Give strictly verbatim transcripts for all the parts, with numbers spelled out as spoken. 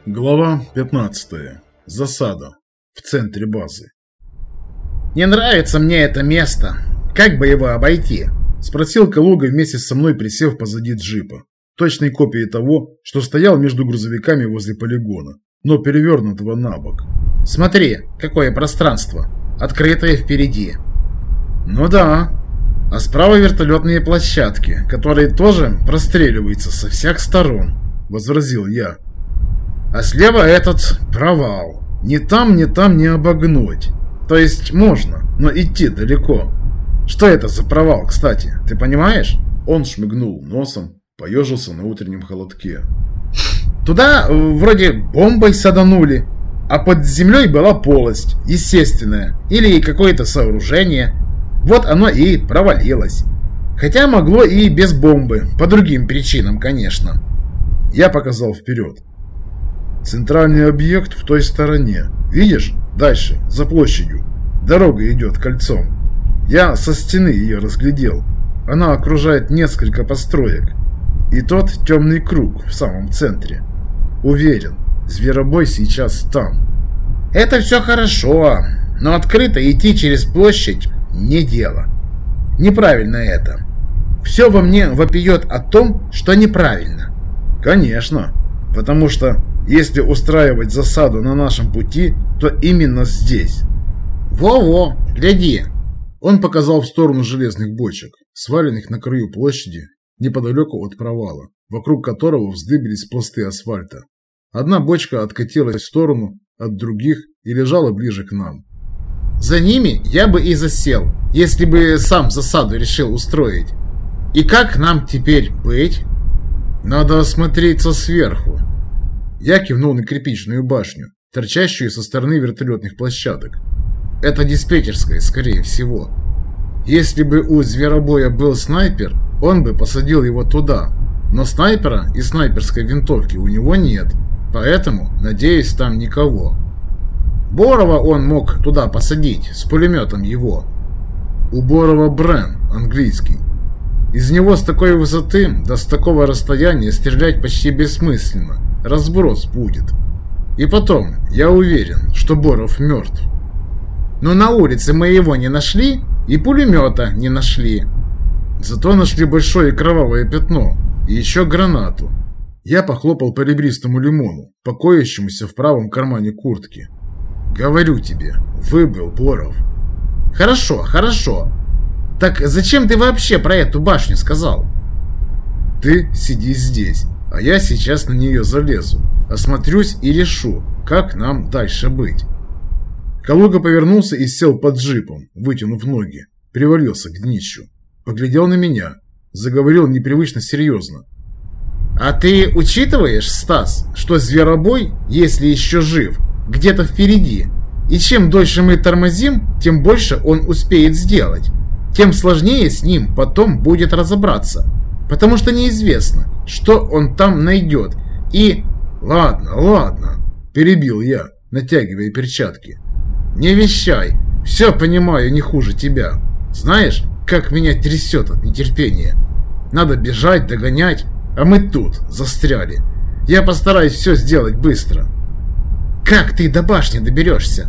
Глава пятнадцатая. Засада. В центре базы. «Не нравится мне это место. Как бы его обойти?» — спросил Калуга, вместе со мной присев позади джипа. Точной копией того, что стоял между грузовиками возле полигона, но перевернутого на бок. «Смотри, какое пространство. Открытое впереди». «Ну да. А справа вертолетные площадки, которые тоже простреливаются со всех сторон», — возразил я. «А слева этот провал. Ни там, ни там не обогнуть. То есть можно, но идти далеко. Что это за провал, кстати, ты понимаешь?» Он шмыгнул носом, поежился на утреннем холодке. «Туда вроде бомбой саданули, а под землей была полость, естественная, или какое-то сооружение. Вот оно и провалилось. Хотя могло и без бомбы, по другим причинам, конечно». Я показал вперед. «Центральный объект в той стороне. Видишь? Дальше, за площадью. Дорога идет кольцом. Я со стены ее разглядел. Она окружает несколько построек. И тот темный круг в самом центре. Уверен, зверобой сейчас там». «Это все хорошо, но открыто идти через площадь не дело. Неправильно это. Все во мне вопиет о том, что неправильно». «Конечно, потому что если устраивать засаду на нашем пути, то именно здесь». «Во-во, гляди!» Он показал в сторону железных бочек, сваленных на краю площади, неподалеку от провала, вокруг которого вздыбились пласты асфальта. Одна бочка откатилась в сторону от других и лежала ближе к нам. «За ними я бы и засел, если бы сам засаду решил устроить. И как нам теперь быть?» «Надо осмотреться сверху». Я кивнул на кирпичную башню, торчащую со стороны вертолетных площадок. «Это диспетчерская, скорее всего. Если бы у зверобоя был снайпер, он бы посадил его туда. Но снайпера и снайперской винтовки у него нет, поэтому, надеюсь, там никого. Борова он мог туда посадить, с пулеметом его». «У Борова Брен, английский. Из него с такой высоты, да с такого расстояния стрелять почти бессмысленно. Разброс будет. И потом, я уверен, что Боров мертв. Но на улице мы его не нашли, и пулемета не нашли. Зато нашли большое кровавое пятно и еще гранату». Я похлопал по ребристому лимону, покоящемуся в правом кармане куртки. «Говорю тебе, выбыл Боров». «Хорошо, хорошо. Так зачем ты вообще про эту башню сказал?» «Ты сиди здесь, а я сейчас на нее залезу, осмотрюсь и решу, как нам дальше быть». Калуга повернулся и сел под джипом, вытянув ноги, привалился к днищу, поглядел на меня, заговорил непривычно серьезно. «А ты учитываешь, Стас, что зверобой, если еще жив, где-то впереди, и чем дольше мы тормозим, тем больше он успеет сделать, тем сложнее с ним потом будет разобраться, потому что неизвестно, что он там найдет, и...» «Ладно, ладно», – перебил я, натягивая перчатки. «Не вещай, все понимаю не хуже тебя. Знаешь, как меня трясет от нетерпения. Надо бежать, догонять, а мы тут застряли. Я постараюсь все сделать быстро». «Как ты до башни доберешься?»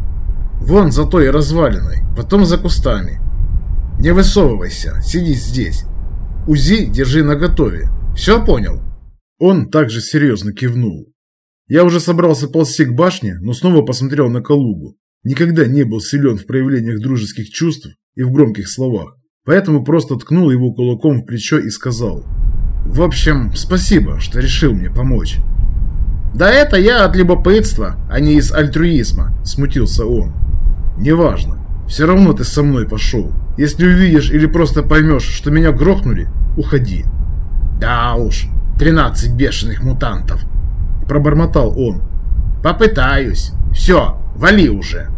«Вон за той развалиной, потом за кустами. Не высовывайся, сиди здесь. УЗИ держи наготове. Все понял?» Он также серьезно кивнул. Я уже собрался ползти к башне, но снова посмотрел на Калугу. Никогда не был силен в проявлениях дружеских чувств и в громких словах, поэтому просто ткнул его кулаком в плечо и сказал: «В общем, спасибо, что решил мне помочь». «Да это я от любопытства, а не из альтруизма», – смутился он. «Неважно, все равно ты со мной пошел. Если увидишь или просто поймешь, что меня грохнули, уходи». «Да уж, тринадцать бешеных мутантов», – пробормотал он. «Попытаюсь. Все, вали уже».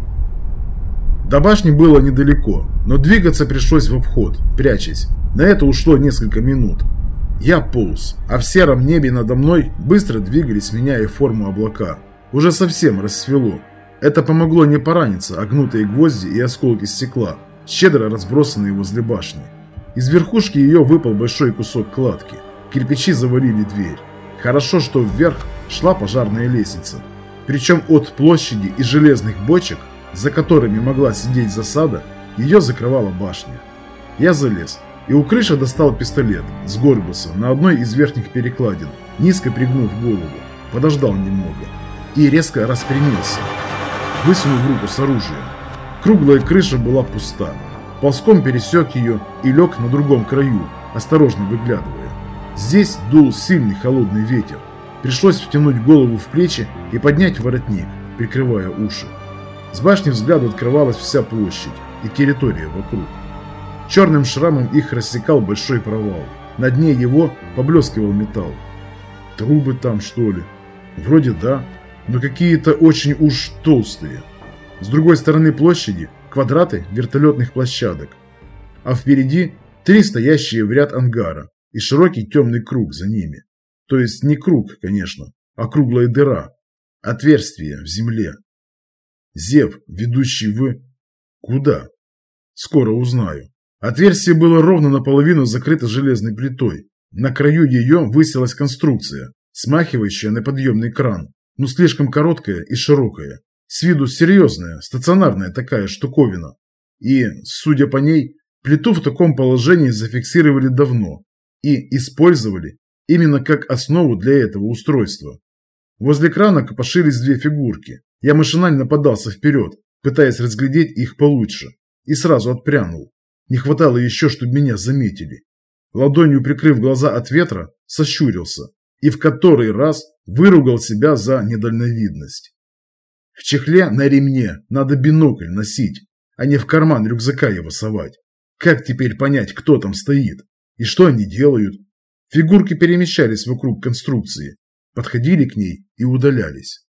До башни было недалеко, но двигаться пришлось в обход, прячась. На это ушло несколько минут. Я полз, а в сером небе надо мной быстро двигались, меняя форму облака. Уже совсем рассвело. Это помогло не пораниться, а гнутые гвозди и осколки стекла, щедро разбросанные возле башни. Из верхушки ее выпал большой кусок кладки. Кирпичи завалили дверь. Хорошо, что вверх шла пожарная лестница. Причем от площади и железных бочек, за которыми могла сидеть засада, ее закрывала башня. Я залез и у крыши достал пистолет, сгорбился на одной из верхних перекладин, низко пригнув голову, подождал немного и резко распрямился, высунув руку с оружием. Круглая крыша была пуста. Ползком пересек ее и лег на другом краю, осторожно выглядывая. Здесь дул сильный холодный ветер. Пришлось втянуть голову в плечи и поднять воротник, прикрывая уши. С башни взгляду открывалась вся площадь и территория вокруг. Черным шрамом их рассекал большой провал. На дне его поблескивал металл. Трубы там, что ли? Вроде да, но какие-то очень уж толстые. С другой стороны площади квадраты вертолетных площадок. А впереди три стоящие в ряд ангара и широкий темный круг за ними. То есть не круг, конечно, а круглая дыра. Отверстие в земле. Зев, ведущий в... Куда? Скоро узнаю. Отверстие было ровно наполовину закрыто железной плитой. На краю ее высилась конструкция, смахивающая на подъемный кран, но слишком короткая и широкая. С виду серьезная, стационарная такая штуковина. И, судя по ней, плиту в таком положении зафиксировали давно и использовали именно как основу для этого устройства. Возле крана копошились две фигурки. Я машинально подался вперед, пытаясь разглядеть их получше, и сразу отпрянул. Не хватало еще, чтобы меня заметили. Ладонью прикрыв глаза от ветра, сощурился и в который раз выругал себя за недальновидность. В чехле на ремне надо бинокль носить, а не в карман рюкзака его совать. Как теперь понять, кто там стоит и что они делают? Фигурки перемещались вокруг конструкции, подходили к ней и удалялись.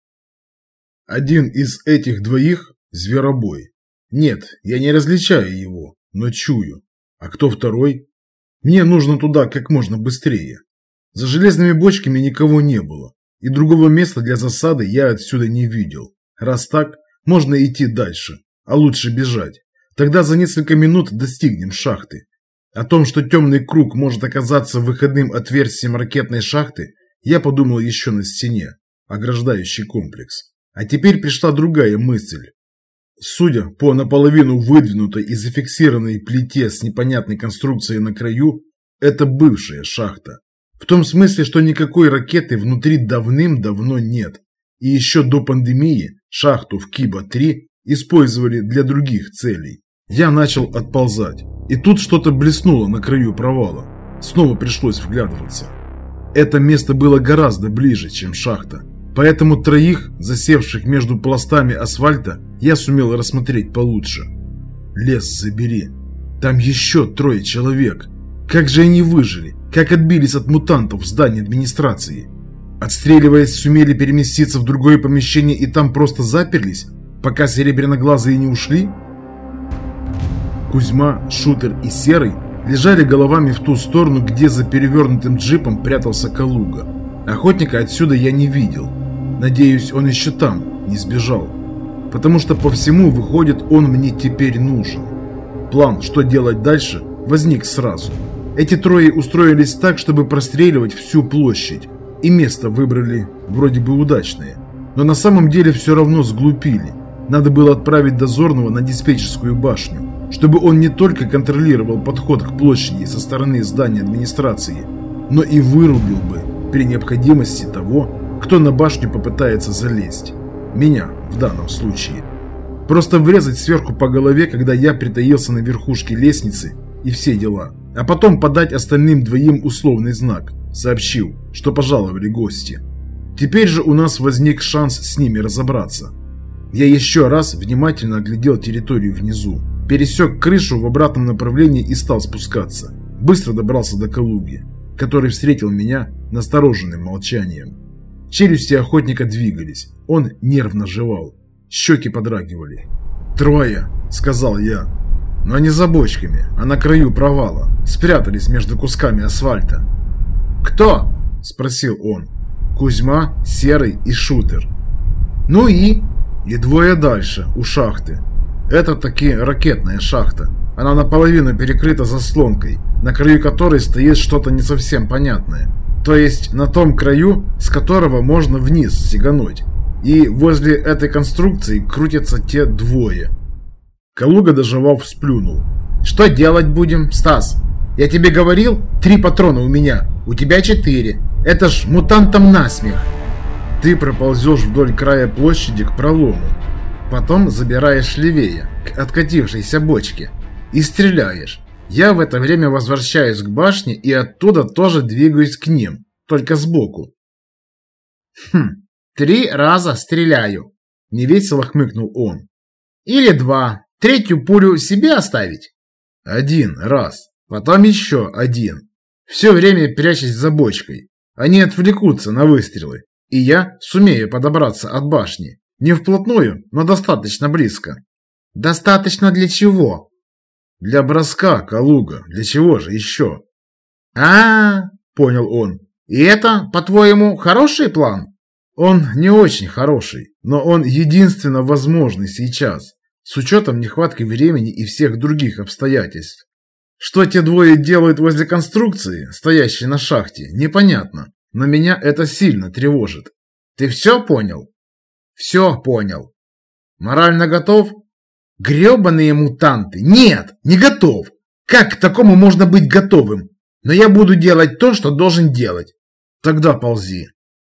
Один из этих двоих – зверобой. Нет, я не различаю его, но чую. А кто второй? Мне нужно туда как можно быстрее. За железными бочками никого не было, и другого места для засады я отсюда не видел. Раз так, можно идти дальше, а лучше бежать. Тогда за несколько минут достигнем шахты. О том, что темный круг может оказаться выходным отверстием ракетной шахты, я подумал еще на стене, ограждающий комплекс. А теперь пришла другая мысль. Судя по наполовину выдвинутой и зафиксированной плите с непонятной конструкцией на краю, это бывшая шахта. В том смысле, что никакой ракеты внутри давным-давно нет. И еще до пандемии шахту в Киба три использовали для других целей. Я начал отползать. И тут что-то блеснуло на краю провала. Снова пришлось вглядываться. Это место было гораздо ближе, чем шахта. Поэтому троих, засевших между пластами асфальта, я сумел рассмотреть получше. Лес забери. Там еще трое человек. Как же они выжили? Как отбились от мутантов в здании администрации? Отстреливаясь, сумели переместиться в другое помещение и там просто заперлись, пока серебряноглазые не ушли? Кузьма, Шутер и Серый лежали головами в ту сторону, где за перевернутым джипом прятался Калуга. Охотника отсюда я не видел. Надеюсь, он еще там, не сбежал. Потому что по всему, выходит, он мне теперь нужен. План, что делать дальше, возник сразу. Эти трое устроились так, чтобы простреливать всю площадь. И место выбрали вроде бы удачное. Но на самом деле все равно сглупили. Надо было отправить дозорного на диспетчерскую башню, чтобы он не только контролировал подход к площади со стороны здания администрации, но и вырубил бы при необходимости того, кто на башню попытается залезть. Меня в данном случае. Просто врезать сверху по голове, когда я притаился на верхушке лестницы, и все дела. А потом подать остальным двоим условный знак, сообщил, что пожаловали гости. Теперь же у нас возник шанс с ними разобраться. Я еще раз внимательно оглядел территорию внизу, пересек крышу в обратном направлении и стал спускаться. Быстро добрался до Калуги, который встретил меня настороженным молчанием. Челюсти охотника двигались, он нервно жевал, щеки подрагивали. «Трое», — сказал я, — «но не за бочками, а на краю провала, спрятались между кусками асфальта». «Кто?» — спросил он. «Кузьма, Серый и Шутер». «Ну и?» «И двое дальше, у шахты. Это таки ракетная шахта. Она наполовину перекрыта заслонкой, на краю которой стоит что-то не совсем понятное. То есть на том краю, с которого можно вниз сигануть. И возле этой конструкции крутятся те двое. Калуга, доживав, сплюнул. Что делать будем, Стас? Я тебе говорил, три патрона у меня, у тебя четыре. Это ж мутантам насмех. Ты проползешь вдоль края площади к пролому. Потом забираешь левее, к откатившейся бочке. И стреляешь. Я в это время возвращаюсь к башне и оттуда тоже двигаюсь к ним, только сбоку. Хм, три раза стреляю. Невесело хмыкнул он. Или два. Третью пулю себе оставить? Один раз. Потом еще один. Все время прячась за бочкой. Они отвлекутся на выстрелы. И я сумею подобраться от башни. Не вплотную, но достаточно близко. Достаточно для чего? Для броска, Калуга. Для чего же еще? А, -а, -а понял он. И это, по-твоему, хороший план? Он не очень хороший, но он единственно возможный сейчас, с учетом нехватки времени и всех других обстоятельств. Что те двое делают возле конструкции, стоящей на шахте, непонятно, но меня это сильно тревожит. Ты все понял? Все понял. Морально готов? Гребаные мутанты! Нет, не готов! Как к такому можно быть готовым? Но я буду делать то, что должен делать. Тогда ползи.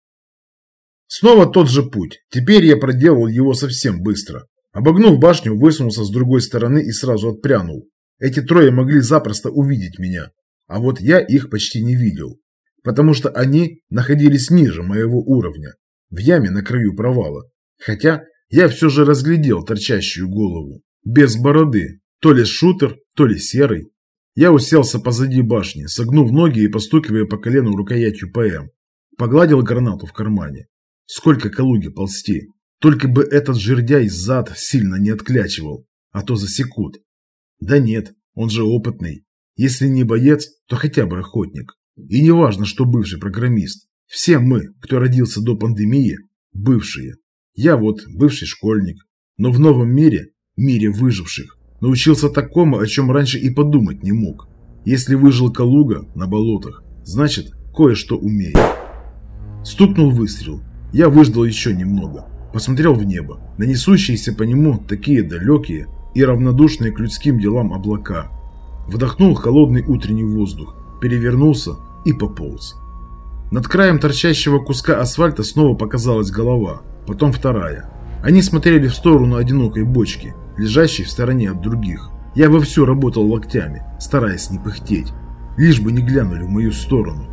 Снова тот же путь. Теперь я проделал его совсем быстро. Обогнув башню, высунулся с другой стороны и сразу отпрянул. Эти трое могли запросто увидеть меня. А вот я их почти не видел. Потому что они находились ниже моего уровня. В яме на краю провала. Хотя я все же разглядел торчащую голову. Без бороды. То ли шутер, то ли серый. Я уселся позади башни, согнув ноги и постукивая по колену рукоятью ПМ. Погладил гранату в кармане. Сколько Калуге ползти. Только бы этот жердяй зад сильно не отклячивал. А то засекут. Да нет, он же опытный. Если не боец, то хотя бы охотник. И не важно, что бывший программист. Все мы, кто родился до пандемии, бывшие. Я вот бывший школьник. Но в новом мире, мире выживших, научился такому, о чем раньше и подумать не мог. Если выжил Калуга на болотах, значит, кое-что умеет. Стукнул выстрел. Я выждал еще немного. Посмотрел в небо. На несущиеся по нему такие далекие и равнодушные к людским делам облака. Вдохнул холодный утренний воздух. Перевернулся и пополз. Над краем торчащего куска асфальта снова показалась голова. Потом вторая. Они смотрели в сторону одинокой бочки, лежащей в стороне от других. Я вовсю работал локтями, стараясь не пыхтеть. Лишь бы не глянули в мою сторону.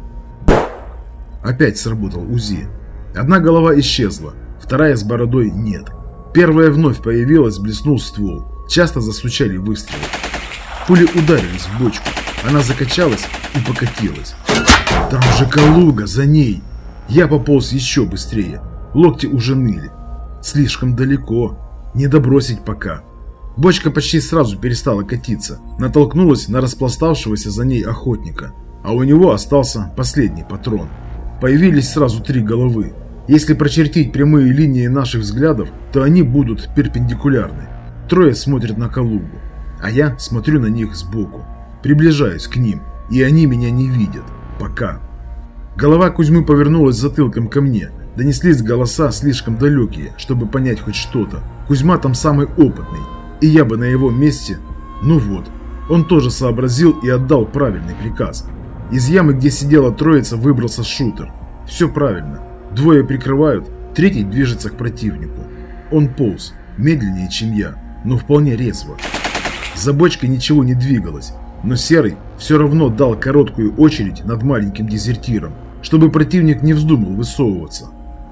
Опять сработал УЗИ. Одна голова исчезла, вторая с бородой нет. Первая вновь появилась, блеснул ствол. Часто застучали выстрелы. Пули ударились в бочку. Она закачалась и покатилась. Там же Калуга, за ней. Я пополз еще быстрее. Локти уже ныли. Слишком далеко. Не добросить пока. Бочка почти сразу перестала катиться. Натолкнулась на распластавшегося за ней охотника. А у него остался последний патрон. Появились сразу три головы. Если прочертить прямые линии наших взглядов, то они будут перпендикулярны. Трое смотрят на Калугу, а я смотрю на них сбоку. Приближаюсь к ним, и они меня не видят. Пока. Голова Кузьмы повернулась затылком ко мне. Донеслись голоса слишком далекие, чтобы понять хоть что-то. Кузьма там самый опытный, и я бы на его месте... Ну вот, он тоже сообразил и отдал правильный приказ. Из ямы, где сидела троица, выбрался шутер. Все правильно. Двое прикрывают, третий движется к противнику. Он полз, медленнее, чем я, но вполне резво. За бочкой ничего не двигалось, но Серый все равно дал короткую очередь над маленьким дезертиром, чтобы противник не вздумал высовываться.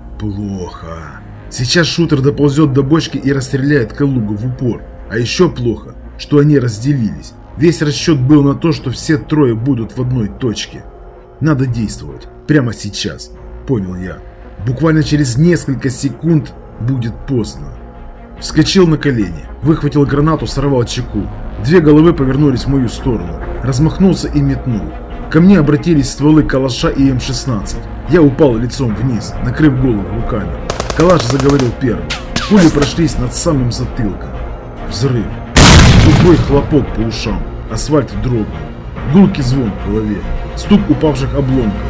Плохо. Сейчас шутер доползет до бочки и расстреляет Калугу в упор. А еще плохо, что они разделились. Весь расчет был на то, что все трое будут в одной точке. Надо действовать. Прямо сейчас. Понял я. Буквально через несколько секунд будет поздно. Вскочил на колени, выхватил гранату, сорвал чеку. Две головы повернулись в мою сторону. Размахнулся и метнул. Ко мне обратились стволы калаша и эм шестнадцать. Я упал лицом вниз, накрыв голову руками. Калаш заговорил первым. Пули прошлись над самым затылком. Взрыв. Тупой хлопок по ушам. Асфальт дрогнул. Гулкий звон в голове. Стук упавших обломков.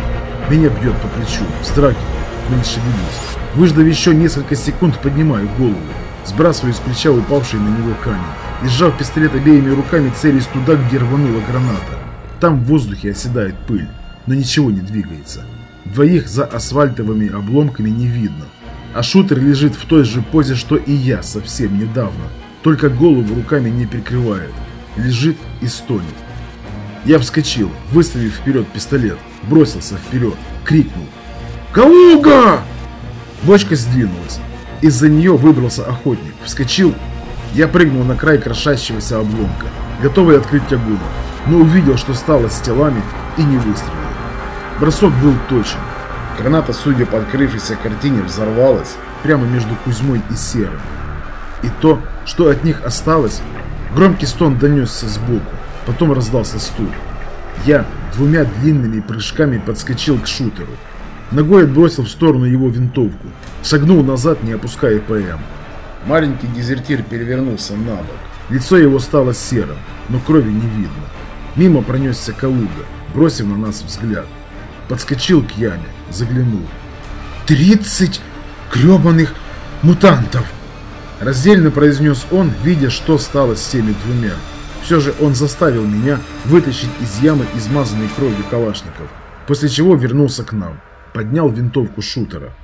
Меня бьет по плечу, вздрагиваю, но не шевелюсь. Выждав еще несколько секунд, поднимаю голову, сбрасываю с плеча упавший на него камень и, сжав пистолет обеими руками, целюсь туда, где рванула граната. Там в воздухе оседает пыль, но ничего не двигается. Двоих за асфальтовыми обломками не видно, а шутер лежит в той же позе, что и я совсем недавно, только голову руками не прикрывает, лежит и стонет. Я вскочил, выставив вперед пистолет, бросился вперед, крикнул: «Калуга!» Бочка сдвинулась. Из-за нее выбрался охотник. Вскочил. Я прыгнул на край крошащегося обломка, готовый открыть огонь, но увидел, что стало с телами, и не выстрелил. Бросок был точен. Граната, судя по открывшейся картине, взорвалась прямо между Кузьмой и Серым. И то, что от них осталось, громкий стон донесся сбоку, потом раздался стук. Я двумя длинными прыжками подскочил к шутеру. Ногой отбросил в сторону его винтовку, шагнул назад, не опуская ПМ. Маленький дезертир перевернулся на бок. Лицо его стало серым, но крови не видно. Мимо пронесся Калуга, бросив на нас взгляд. Подскочил к яме, заглянул. «Тридцать гребаных мутантов!» Раздельно произнес он, видя, что стало с теми двумя. Все же он заставил меня вытащить из ямы измазанный кровью калашников, после чего вернулся к нам, поднял винтовку шутера.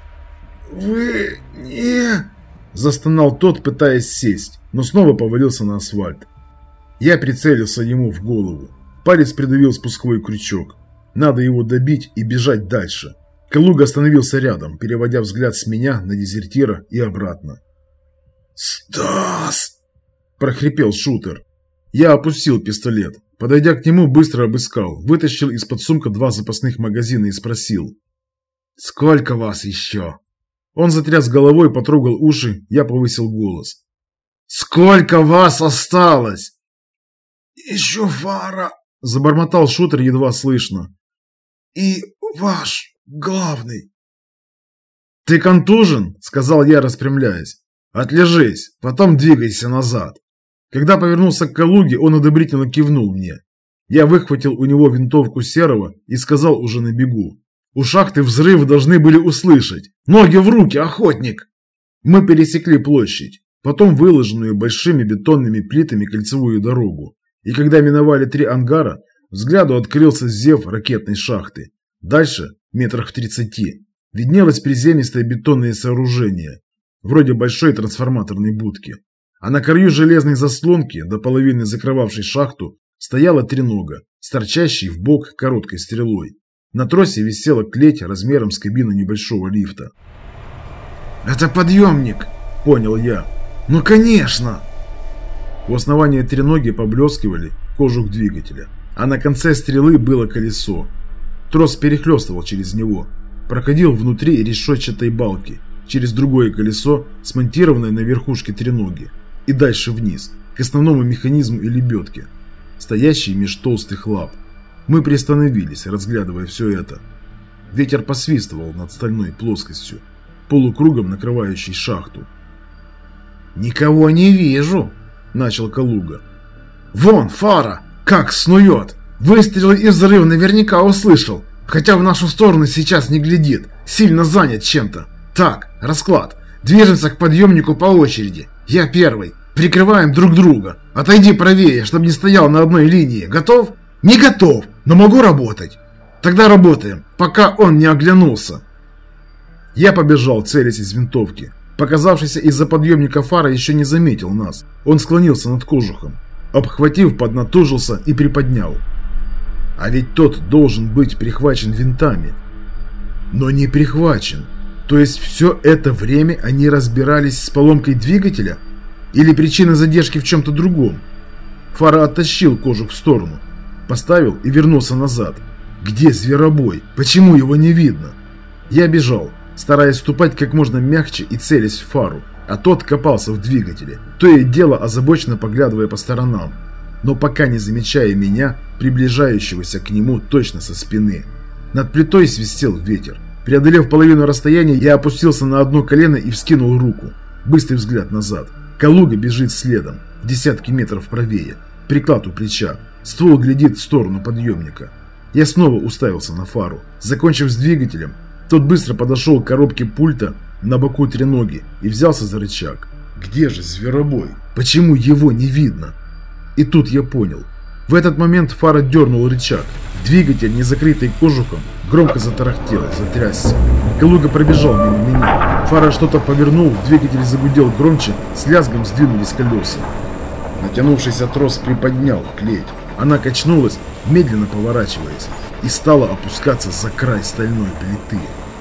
«Вы не...» – застонал тот, пытаясь сесть, но снова повалился на асфальт. Я прицелился ему в голову. Палец придавил спусковой крючок. Надо его добить и бежать дальше. Калуга остановился рядом, переводя взгляд с меня на дезертира и обратно. «Стас!» – прохрипел шутер. Я опустил пистолет. Подойдя к нему, быстро обыскал, вытащил из-под сумка два запасных магазина и спросил: «Сколько вас еще?» Он затряс головой, потрогал уши, я повысил голос. «Сколько вас осталось?» «Еще Фара!» – забормотал шутер едва слышно. «И ваш главный». «Ты контужен?» – сказал я, распрямляясь. «Отлежись, потом двигайся назад». Когда повернулся к Калуге, он одобрительно кивнул мне. Я выхватил у него винтовку Серого и сказал уже на бегу: «У шахты взрыв должны были услышать. Ноги в руки, охотник!» Мы пересекли площадь, потом выложенную большими бетонными плитами кольцевую дорогу. И когда миновали три ангара, взгляду открылся зев ракетной шахты. Дальше, метрах в тридцати, виднелось приземистое бетонное сооружение, вроде большой трансформаторной будки. А на краю железной заслонки, до половины закрывавшей шахту, стояла тренога, с торчащей в бок короткой стрелой. На тросе висела клеть размером с кабину небольшого лифта. «Это подъемник!» – понял я. «Ну конечно!» У основания треноги поблескивали кожух двигателя, а на конце стрелы было колесо. Трос перехлестывал через него, проходил внутри решетчатой балки, через другое колесо, смонтированное на верхушке треноги, и дальше вниз, к основному механизму и лебедке, стоящей меж толстых лап. Мы приостановились, разглядывая все это. Ветер посвистывал над стальной плоскостью, полукругом накрывающей шахту. «Никого не вижу!» – начал Калуга. «Вон, Фара! Как снует! Выстрелы и взрыв наверняка услышал, хотя в нашу сторону сейчас не глядит, сильно занят чем-то. Так, расклад. Движемся к подъемнику по очереди. Я первый. Прикрываем друг друга. Отойди правее, чтобы не стоял на одной линии. Готов? Не готов, но могу работать. Тогда работаем, пока он не оглянулся». Я побежал, целясь из винтовки. Показавшийся из-за подъемника Фара еще не заметил нас. Он склонился над кожухом. Обхватив, поднатужился и приподнял. А ведь тот должен быть прихвачен винтами. Но не прихвачен. То есть все это время они разбирались с поломкой двигателя? Или причина задержки в чем-то другом? Фара оттащил кожух в сторону, поставил и вернулся назад. Где зверобой? Почему его не видно? Я бежал, стараясь ступать как можно мягче и целясь в Фару, а тот копался в двигателе, то и дело озабоченно поглядывая по сторонам, но пока не замечая меня, приближающегося к нему точно со спины. Над плитой свистел ветер. Преодолев половину расстояния, я опустился на одно колено и вскинул руку. Быстрый взгляд назад. Калуга бежит следом, в десятки метров правее. Приклад у плеча. Ствол глядит в сторону подъемника. Я снова уставился на фару. Закончив с двигателем, тот быстро подошел к коробке пульта на боку треноги и взялся за рычаг. Где же зверобой? Почему его не видно? И тут я понял. В этот момент фара дернул рычаг. Двигатель, не закрытый кожухом, громко затарахтел, затрясся. Калуга пробежал мимо меня. Фара что-то повернул, двигатель загудел громче, с лязгом сдвинулись колеса. Натянувшийся трос приподнял клеть. Она качнулась, медленно поворачиваясь, и стала опускаться за край стальной плиты.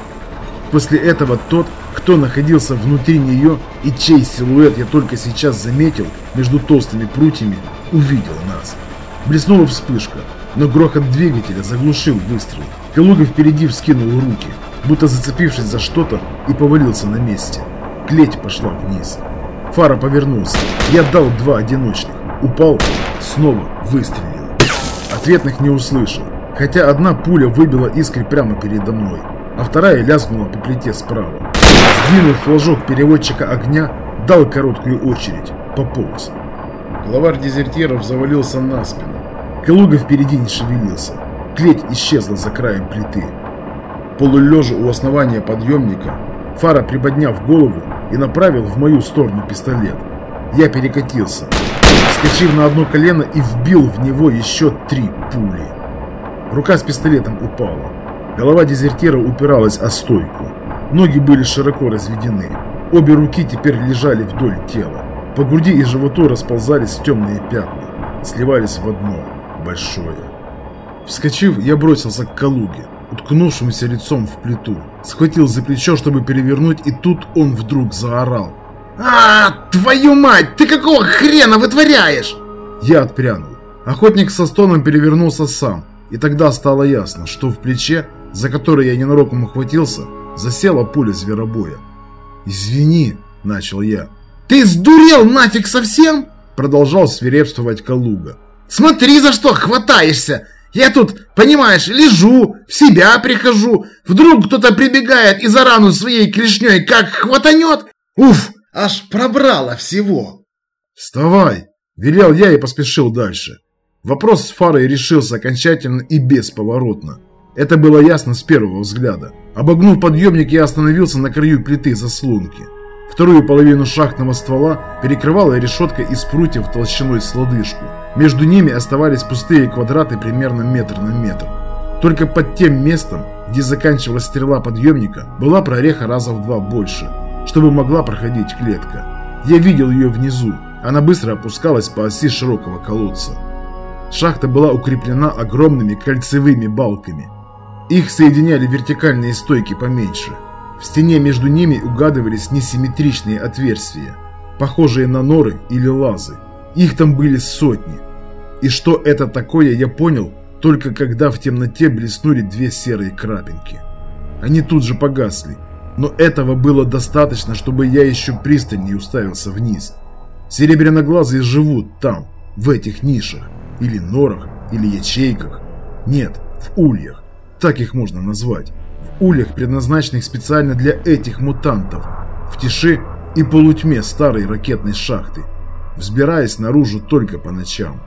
После этого тот, кто находился внутри нее и чей силуэт я только сейчас заметил между толстыми прутьями, увидел нас. Блеснула вспышка, но грохот двигателя заглушил выстрел. Калуга впереди вскинул руки, будто зацепившись за что-то, и повалился на месте. Клеть пошла вниз. Фара повернулся. Я дал два одиночных. Упал, снова выстрелил. Ответных не услышал, хотя одна пуля выбила искры прямо передо мной, а вторая лязгнула по плите справа. Сдвинув флажок переводчика огня, дал короткую очередь, пополз. Главарь дезертиров завалился на спину. Калуга впереди не шевелился. Клеть исчезла за краем плиты. Полулежа у основания подъемника, Фара, приподняв голову, и направил в мою сторону пистолет. Я перекатился, вскочив на одно колено, и вбил в него еще три пули. Рука с пистолетом упала. Голова дезертира упиралась о стойку. Ноги были широко разведены. Обе руки теперь лежали вдоль тела. По груди и животу расползались темные пятна, сливались в одно большое. Вскочив, я бросился к Калуге, уткнувшемуся лицом в плиту. Схватил за плечо, чтобы перевернуть, и тут он вдруг заорал. «А, твою мать, ты какого хрена вытворяешь?» Я отпрянул. Охотник со стоном перевернулся сам, и тогда стало ясно, что в плече, за которое я ненароком ухватился, засела пуля зверобоя. «Извини», — начал я. «Ты сдурел нафиг совсем?» — продолжал свирепствовать Калуга. «Смотри, за что хватаешься! Я тут, понимаешь, лежу, в себя прихожу, вдруг кто-то прибегает и за рану своей клешней как хватанет! Уф, аж пробрало всего!» «Вставай!» — велел я и поспешил дальше. Вопрос с Фарой решился окончательно и бесповоротно. Это было ясно с первого взгляда. Обогнув подъемник, я остановился на краю плиты заслонки. Вторую половину шахтного ствола перекрывала решетка из прутьев толщиной с лодыжку. Между ними оставались пустые квадраты примерно метр на метр. Только под тем местом, где заканчивалась стрела подъемника, была прореха раза в два больше, чтобы могла проходить клетка. Я видел ее внизу. Она быстро опускалась по оси широкого колодца. Шахта была укреплена огромными кольцевыми балками. Их соединяли вертикальные стойки поменьше. В стене между ними угадывались несимметричные отверстия, похожие на норы или лазы. Их там были сотни. И что это такое, я понял, только когда в темноте блеснули две серые крапинки. Они тут же погасли, но этого было достаточно, чтобы я еще пристальнее уставился вниз. Серебряноглазые живут там, в этих нишах, или норах, или ячейках. Нет, в ульях, так их можно назвать. В ульях, предназначенных специально для этих мутантов, в тиши и полутьме старой ракетной шахты, взбираясь наружу только по ночам.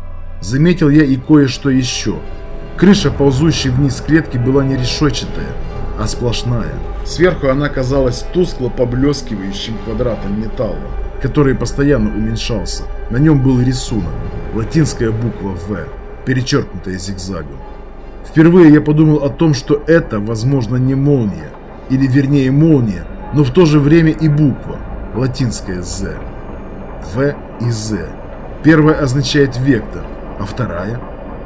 Заметил я и кое-что еще. Крыша, ползущей вниз клетки, была не решетчатая, а сплошная. Сверху она казалась тускло поблескивающим квадратом металла, который постоянно уменьшался. На нем был рисунок, латинская буква «В», перечеркнутая зигзагом. Впервые я подумал о том, что это, возможно, не молния, или вернее молния, но в то же время и буква, латинская «З». «В» и «З». Первая означает «вектор», а вторая?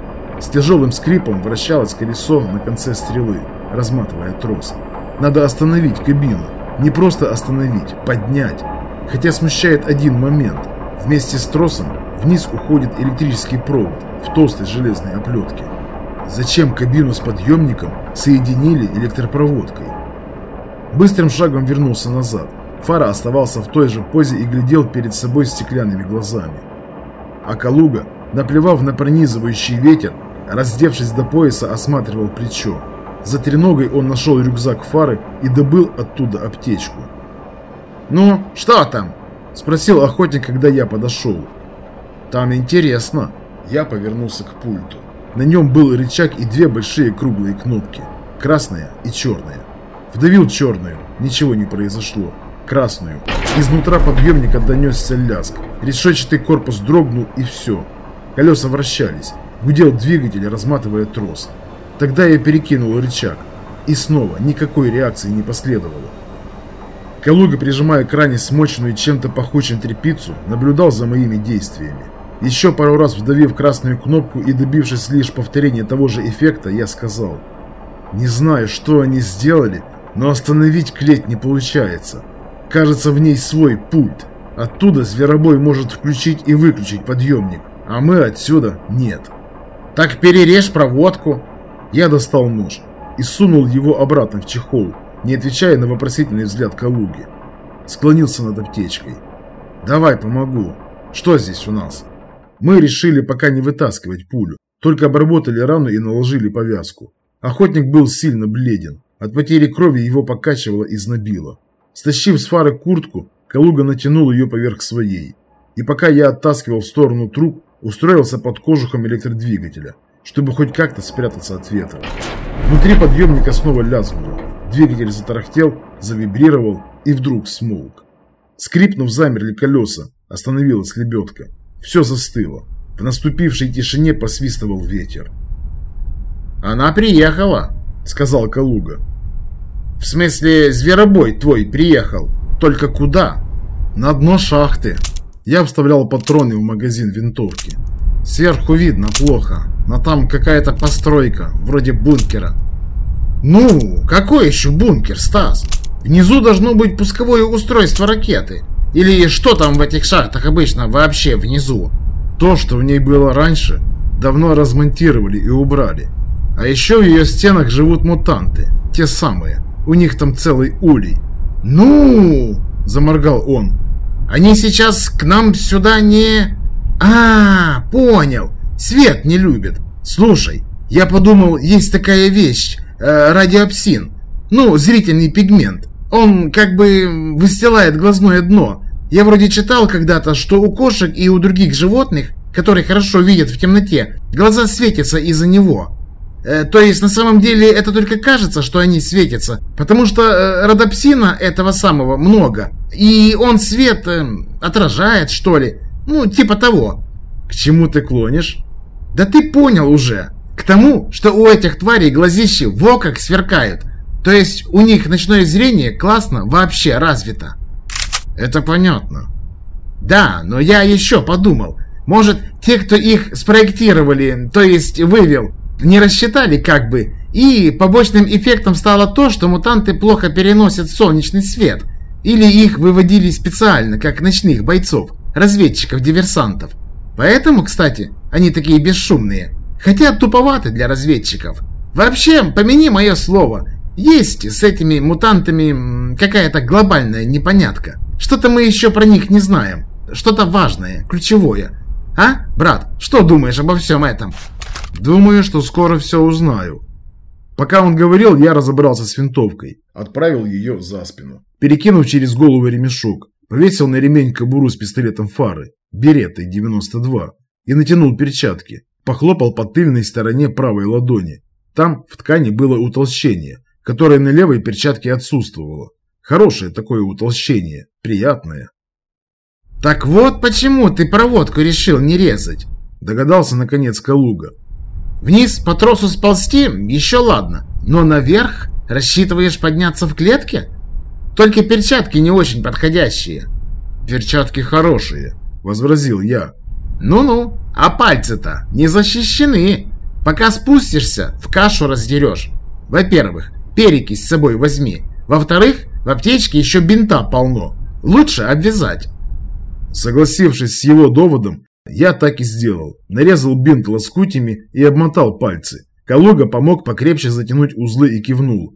С тяжелым скрипом вращалось колесо на конце стрелы, разматывая трос. Надо остановить кабину. Не просто остановить, поднять. Хотя смущает один момент. Вместе с тросом вниз уходит электрический провод в толстой железной оплетке. Зачем кабину с подъемником соединили электропроводкой? Быстрым шагом вернулся назад. Фара оставался в той же позе и глядел перед собой стеклянными глазами. А Калуга, наплевав на пронизывающий ветер, раздевшись до пояса, осматривал плечо. За треногой он нашел рюкзак Фары и добыл оттуда аптечку. «Ну, что там?» – спросил охотник, когда я подошел. «Там интересно». Я повернулся к пульту. На нем был рычаг и две большие круглые кнопки. Красная и черная. Вдавил черную. Ничего не произошло. Красную. Изнутра подъемника донесся лязг. Решетчатый корпус дрогнул, и все. Колеса вращались. Гудел двигатель, разматывая трос. Тогда я перекинул рычаг. И снова никакой реакции не последовало. Калуга, прижимая к ране смоченную чем-то пахучим тряпицу, наблюдал за моими действиями. Еще пару раз вдавив красную кнопку и добившись лишь повторения того же эффекта, я сказал: «Не знаю, что они сделали, но остановить клеть не получается. Кажется, в ней свой пульт. Оттуда зверобой может включить и выключить подъемник, а мы отсюда нет». «Так перережь проводку». Я достал нож и сунул его обратно в чехол, не отвечая на вопросительный взгляд Калуги. Склонился над аптечкой. «Давай помогу. Что здесь у нас?» Мы решили пока не вытаскивать пулю, только обработали рану и наложили повязку. Охотник был сильно бледен. От потери крови его покачивало и знобило. Стащив с фары куртку, Калуга натянул ее поверх своей. И пока я оттаскивал в сторону труп, устроился под кожухом электродвигателя, чтобы хоть как-то спрятаться от ветра. Внутри подъемника снова лязгнуло. Двигатель затарахтел, завибрировал и вдруг смолк. Скрипнув, замерли колеса, остановилась лебедка. Все застыло. В наступившей тишине посвистывал ветер. «Она приехала», — сказал Калуга. «В смысле, зверобой твой приехал. Только куда?» «На дно шахты». Я вставлял патроны в магазин винтовки. «Сверху видно плохо, но там какая-то постройка, вроде бункера». «Ну, какой еще бункер, Стас? Внизу должно быть пусковое устройство ракеты. Или что там в этих шахтах обычно вообще внизу?» «То, что в ней было раньше, давно размонтировали и убрали. А еще в ее стенах живут мутанты, те самые. У них там целый улей». «Ну!» – заморгал он. «Они сейчас к нам сюда не...» «А, понял. Свет не любит. Слушай, я подумал, есть такая вещь, э, радиопсин. Ну, зрительный пигмент. Он как бы выстилает глазное дно. Я вроде читал когда-то, что у кошек и у других животных, которые хорошо видят в темноте, глаза светятся из-за него. Э, то есть на самом деле это только кажется, что они светятся, потому что э, родопсина этого самого много, и он свет э, отражает, что ли. Ну, типа того». «К чему ты клонишь?» «Да ты понял уже. К тому, что у этих тварей глазищи во как сверкают. То есть у них ночное зрение классно вообще развито». «Это понятно». «Да, но я еще подумал. Может, те, кто их спроектировали, то есть вывел, не рассчитали как бы, и побочным эффектом стало то, что мутанты плохо переносят солнечный свет. Или их выводили специально, как ночных бойцов, разведчиков-диверсантов. Поэтому, кстати, они такие бесшумные. Хотя туповаты для разведчиков. Вообще, помяни мое слово, есть с этими мутантами какая-то глобальная непонятка. Что-то мы еще про них не знаем. Что-то важное, ключевое. А, брат, что думаешь обо всем этом?» «Думаю, что скоро все узнаю». Пока он говорил, я разобрался с винтовкой. Отправил ее за спину. Перекинув через голову ремешок, повесил на ремень кобуру с пистолетом Фары, Береттой девяносто два, и натянул перчатки. Похлопал по тыльной стороне правой ладони. Там в ткани было утолщение, которое на левой перчатке отсутствовало. Хорошее такое утолщение, приятное. «Так вот почему ты проводку решил не резать», — догадался наконец Калуга. «Вниз по тросу сползти еще ладно, но наверх рассчитываешь подняться в клетке? Только перчатки не очень подходящие». «Перчатки хорошие», — возразил я. «Ну-ну, а пальцы-то не защищены. Пока спустишься, в кашу раздерешь. Во-первых, перекись с собой возьми. Во-вторых, в аптечке еще бинта полно. Лучше обвязать». Согласившись с его доводом, я так и сделал. Нарезал бинт лоскутями и обмотал пальцы. Калуга помог покрепче затянуть узлы и кивнул.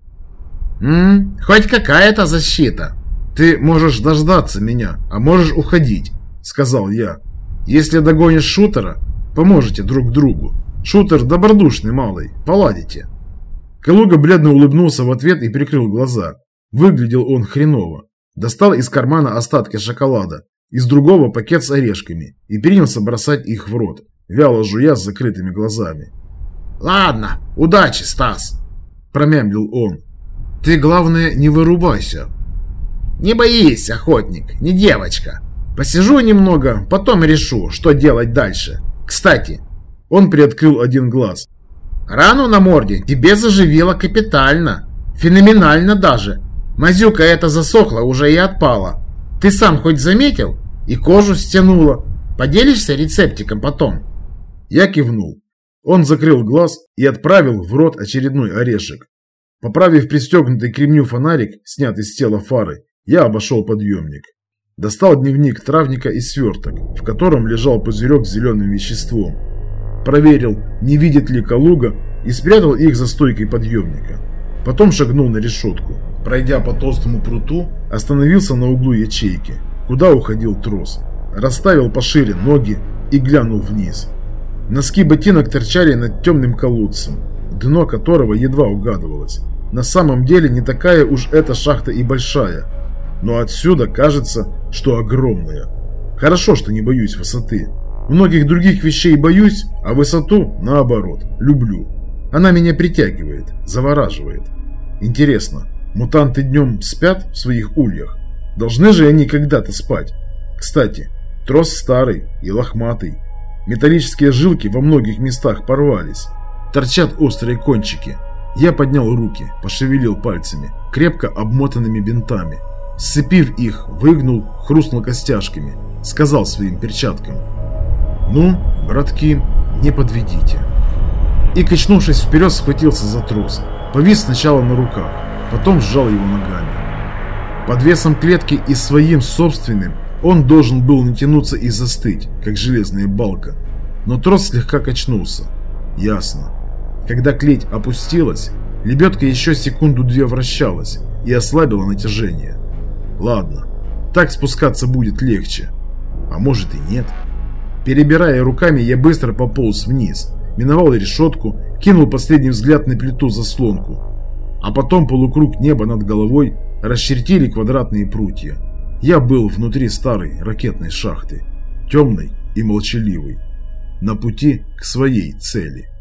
«М-м, хоть какая-то защита». «Ты можешь дождаться меня, а можешь уходить», — сказал я. «Если догонишь шутера, поможете друг другу. Шутер добродушный малый, поладите». Калуга бледно улыбнулся в ответ и прикрыл глаза. Выглядел он хреново. Достал из кармана остатки шоколада, из другого пакет с орешками и принялся бросать их в рот, вяло жуя с закрытыми глазами. «Ладно, удачи, Стас», – промямлил он. «Ты, главное, не вырубайся». «Не боись, охотник, не девочка. Посижу немного, потом решу, что делать дальше. Кстати», – он приоткрыл один глаз. «Рану на морде тебе заживело капитально. Феноменально даже. Мазюка эта засохла уже и отпала. Ты сам хоть заметил? И кожу стянула. Поделишься рецептиком потом?» Я кивнул. Он закрыл глаз и отправил в рот очередной орешек. Поправив пристегнутый к ремню фонарик, снятый с тела фары, я обошел подъемник. Достал дневник травника и сверток, в котором лежал пузырек с зеленым веществом. Проверил, не видит ли Калуга, и спрятал их за стойкой подъемника. Потом шагнул на решетку. Пройдя по толстому пруту, остановился на углу ячейки, куда уходил трос. Расставил пошире ноги и глянул вниз. Носки ботинок торчали над темным колодцем, дно которого едва угадывалось. На самом деле не такая уж эта шахта и большая, но отсюда кажется, что огромная. Хорошо, что не боюсь высоты. Многих других вещей боюсь, а высоту, наоборот, люблю. Она меня притягивает, завораживает. Интересно, мутанты днем спят в своих ульях? Должны же они когда-то спать. Кстати, трос старый и лохматый. Металлические жилки во многих местах порвались. Торчат острые кончики. Я поднял руки, пошевелил пальцами, крепко обмотанными бинтами. Сцепив их, выгнул, хрустнул костяшками. Сказал своим перчаткам: «Ну, братки, не подведите». И, качнувшись вперед, схватился за трос. Повис сначала на руках, потом сжал его ногами. Под весом клетки и своим собственным он должен был натянуться и застыть, как железная балка. Но трос слегка качнулся. Ясно. Когда клеть опустилась, лебедка еще секунду-две вращалась и ослабила натяжение. Ладно, так спускаться будет легче. А может и нет. Перебирая руками, я быстро пополз вниз, миновал решетку, кинул последний взгляд на плиту-заслонку. А потом полукруг неба над головой расчертили квадратные прутья. Я был внутри старой ракетной шахты, темной и молчаливой, на пути к своей цели.